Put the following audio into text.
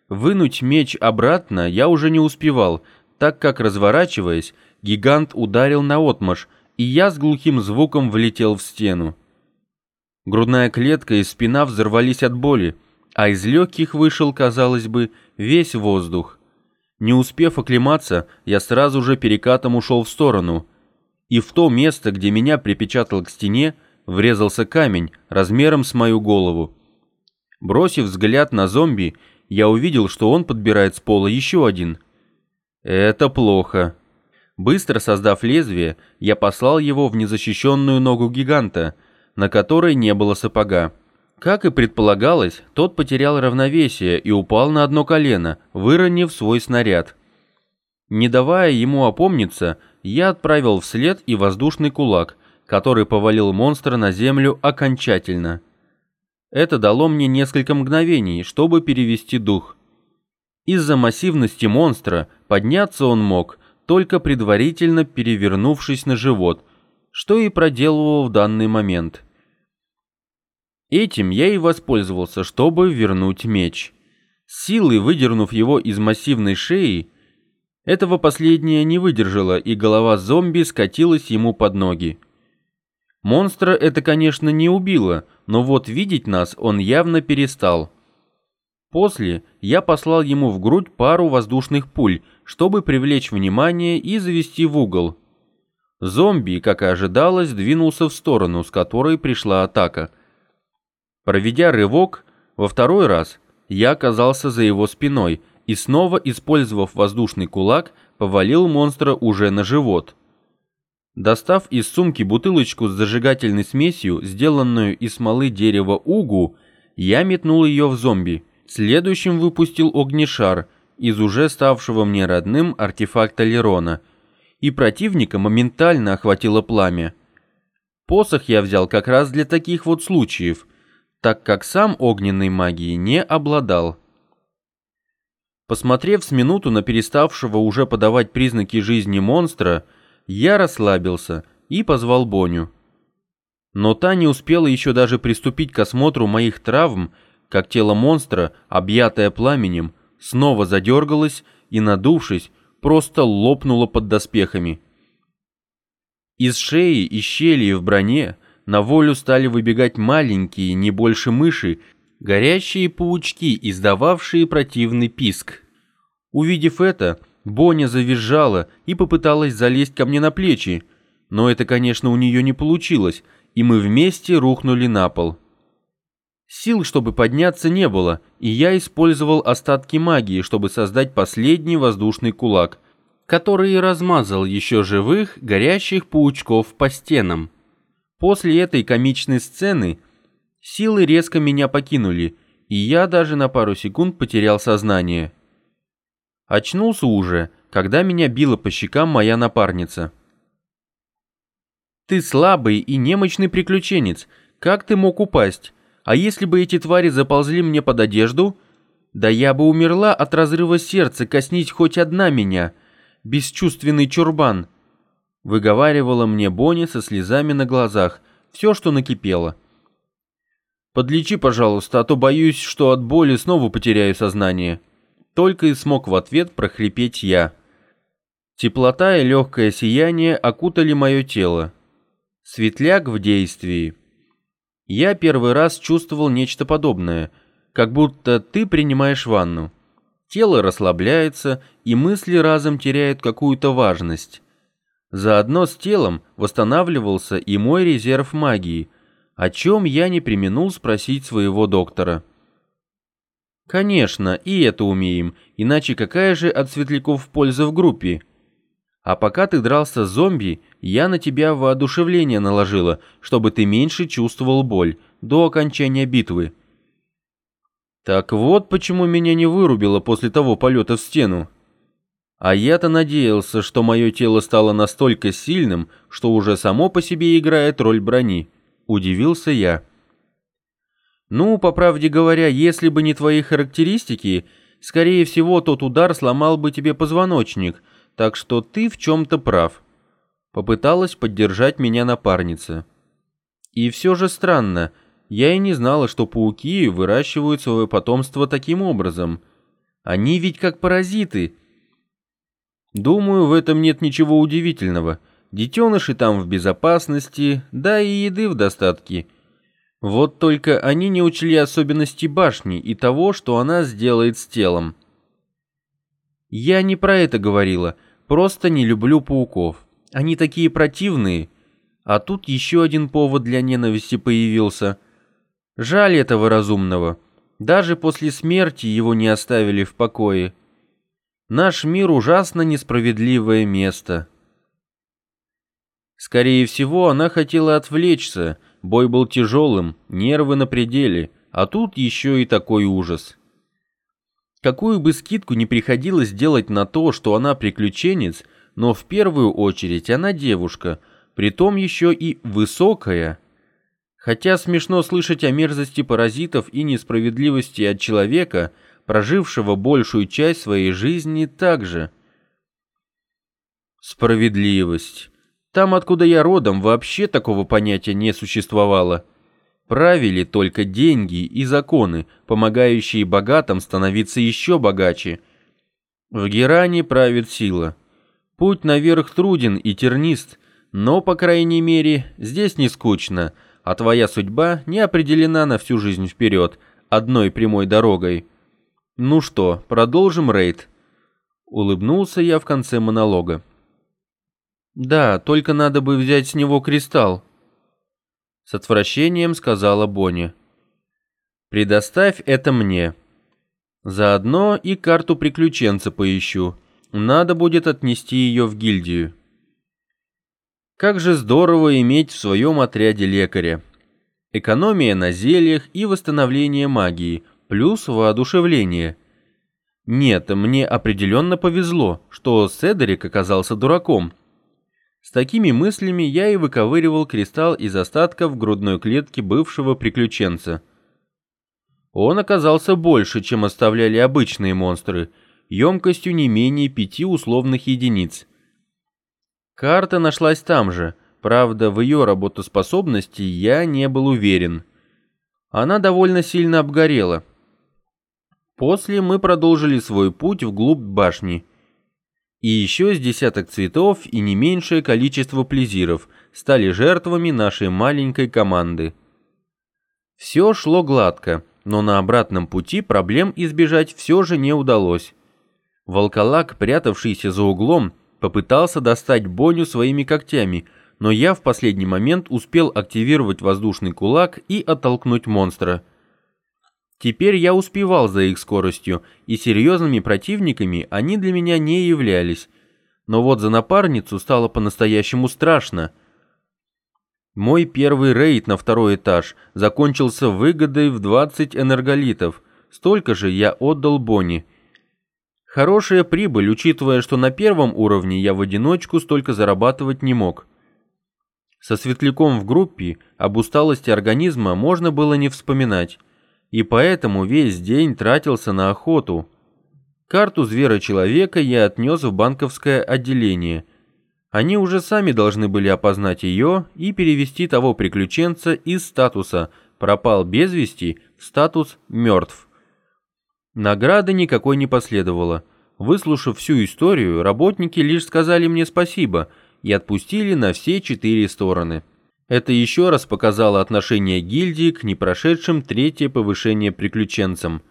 Вынуть меч обратно я уже не успевал, так как, разворачиваясь, гигант ударил наотмашь, и я с глухим звуком влетел в стену. Грудная клетка и спина взорвались от боли, а из легких вышел, казалось бы, весь воздух. Не успев оклематься, я сразу же перекатом ушел в сторону, и в то место, где меня припечатал к стене, врезался камень размером с мою голову. Бросив взгляд на зомби, я увидел, что он подбирает с пола еще один. Это плохо. Быстро создав лезвие, я послал его в незащищенную ногу гиганта, на которой не было сапога. Как и предполагалось, тот потерял равновесие и упал на одно колено, выронив свой снаряд. Не давая ему опомниться, я отправил вслед и воздушный кулак, который повалил монстра на землю окончательно. Это дало мне несколько мгновений, чтобы перевести дух. Из-за массивности монстра подняться он мог, только предварительно перевернувшись на живот, что и проделывал в данный момент. Этим я и воспользовался, чтобы вернуть меч. Силой выдернув его из массивной шеи, этого последнее не выдержало, и голова зомби скатилась ему под ноги. Монстра это, конечно, не убило, но вот видеть нас он явно перестал. После я послал ему в грудь пару воздушных пуль, чтобы привлечь внимание и завести в угол. Зомби, как и ожидалось, двинулся в сторону, с которой пришла атака. Проведя рывок, во второй раз я оказался за его спиной и снова, использовав воздушный кулак, повалил монстра уже на живот. Достав из сумки бутылочку с зажигательной смесью, сделанную из смолы дерева угу, я метнул ее в зомби. Следующим выпустил огнешар из уже ставшего мне родным артефакта Лерона, и противника моментально охватило пламя. Посох я взял как раз для таких вот случаев, так как сам огненной магией не обладал. Посмотрев с минуту на переставшего уже подавать признаки жизни монстра, я расслабился и позвал Боню. Но та не успела еще даже приступить к осмотру моих травм, как тело монстра, объятое пламенем, снова задергалось и, надувшись, просто лопнуло под доспехами. Из шеи и щелей в броне на волю стали выбегать маленькие, не больше мыши, горящие паучки, издававшие противный писк. Увидев это, Боня завизжала и попыталась залезть ко мне на плечи, но это, конечно, у нее не получилось, и мы вместе рухнули на пол. Сил, чтобы подняться, не было, и я использовал остатки магии, чтобы создать последний воздушный кулак, который и размазал еще живых, горящих паучков по стенам. После этой комичной сцены силы резко меня покинули, и я даже на пару секунд потерял сознание. Очнулся уже, когда меня била по щекам моя напарница. «Ты слабый и немощный приключенец. Как ты мог упасть? А если бы эти твари заползли мне под одежду? Да я бы умерла от разрыва сердца, коснись хоть одна меня, бесчувственный чурбан!» Выговаривала мне Бонни со слезами на глазах, все, что накипело. «Подлечи, пожалуйста, а то боюсь, что от боли снова потеряю сознание». Только и смог в ответ прохрипеть я. Теплота и легкое сияние окутали мое тело. Светляк в действии. Я первый раз чувствовал нечто подобное, как будто ты принимаешь ванну. Тело расслабляется, и мысли разом теряют какую-то важность. Заодно с телом восстанавливался и мой резерв магии, о чем я не преминул спросить своего доктора. Конечно, и это умеем, иначе какая же от светляков польза в группе? А пока ты дрался с зомби, я на тебя воодушевление наложила, чтобы ты меньше чувствовал боль до окончания битвы. Так вот почему меня не вырубило после того полета в стену. А я-то надеялся, что мое тело стало настолько сильным, что уже само по себе играет роль брони. Удивился я. Ну, по правде говоря, если бы не твои характеристики, скорее всего, тот удар сломал бы тебе позвоночник, так что ты в чем-то прав. Попыталась поддержать меня напарница. И все же странно, я и не знала, что пауки выращивают свое потомство таким образом. Они ведь как паразиты. Думаю, в этом нет ничего удивительного. Детеныши там в безопасности, да и еды в достатке. Вот только они не учли особенности башни и того, что она сделает с телом. Я не про это говорила, просто не люблю пауков. Они такие противные. А тут еще один повод для ненависти появился. Жаль этого разумного. Даже после смерти его не оставили в покое. Наш мир ужасно несправедливое место. Скорее всего, она хотела отвлечься. Бой был тяжелым, нервы на пределе, а тут еще и такой ужас. Какую бы скидку ни приходилось делать на то, что она приключенец, но в первую очередь она девушка, притом еще и высокая. Хотя смешно слышать о мерзости паразитов и несправедливости от человека, прожившего большую часть своей жизни так же. Справедливость. Там, откуда я родом, вообще такого понятия не существовало. Правили только деньги и законы, помогающие богатым становиться еще богаче. В Геране правит сила. Путь наверх труден и тернист, но, по крайней мере, здесь не скучно, а твоя судьба не определена на всю жизнь вперед, одной прямой дорогой. Ну что, продолжим рейд? Улыбнулся я в конце монолога. Да, только надо бы взять с него кристалл. С отвращением сказала Бонни. Предоставь это мне. Заодно и карту приключенца поищу. Надо будет отнести ее в гильдию. Как же здорово иметь в своем отряде лекаря. Экономия на зельях и восстановление магии, плюс воодушевление. Нет, мне определенно повезло, что Седрик оказался дураком. С такими мыслями я и выковыривал кристалл из остатков грудной клетки бывшего приключенца. Он оказался больше, чем оставляли обычные монстры, емкостью не менее 5 условных единиц. Карта нашлась там же, правда, в ее работоспособности я не был уверен. Она довольно сильно обгорела. После мы продолжили свой путь вглубь башни. И еще с десяток цветов и не меньшее количество плезиров стали жертвами нашей маленькой команды. Все шло гладко, но на обратном пути проблем избежать все же не удалось. Волколак, прятавшийся за углом, попытался достать Боню своими когтями, но я в последний момент успел активировать воздушный кулак и оттолкнуть монстра. Теперь я успевал за их скоростью, и серьезными противниками они для меня не являлись. Но вот за напарницу стало по-настоящему страшно. Мой первый рейд на второй этаж закончился выгодой в 20 энерголитов, столько же я отдал Бонни. Хорошая прибыль, учитывая, что на первом уровне я в одиночку столько зарабатывать не мог. Со светляком в группе об усталости организма можно было не вспоминать. И поэтому весь день тратился на охоту. Карту зверя-человека я отнес в банковское отделение. Они уже сами должны были опознать ее и перевести того приключенца из статуса «пропал без вести» в статус «мертв». Награды никакой не последовало. Выслушав всю историю, работники лишь сказали мне спасибо и отпустили на все 4 стороны. Это еще раз показало отношение гильдии к непрошедшим третье повышение приключенцам.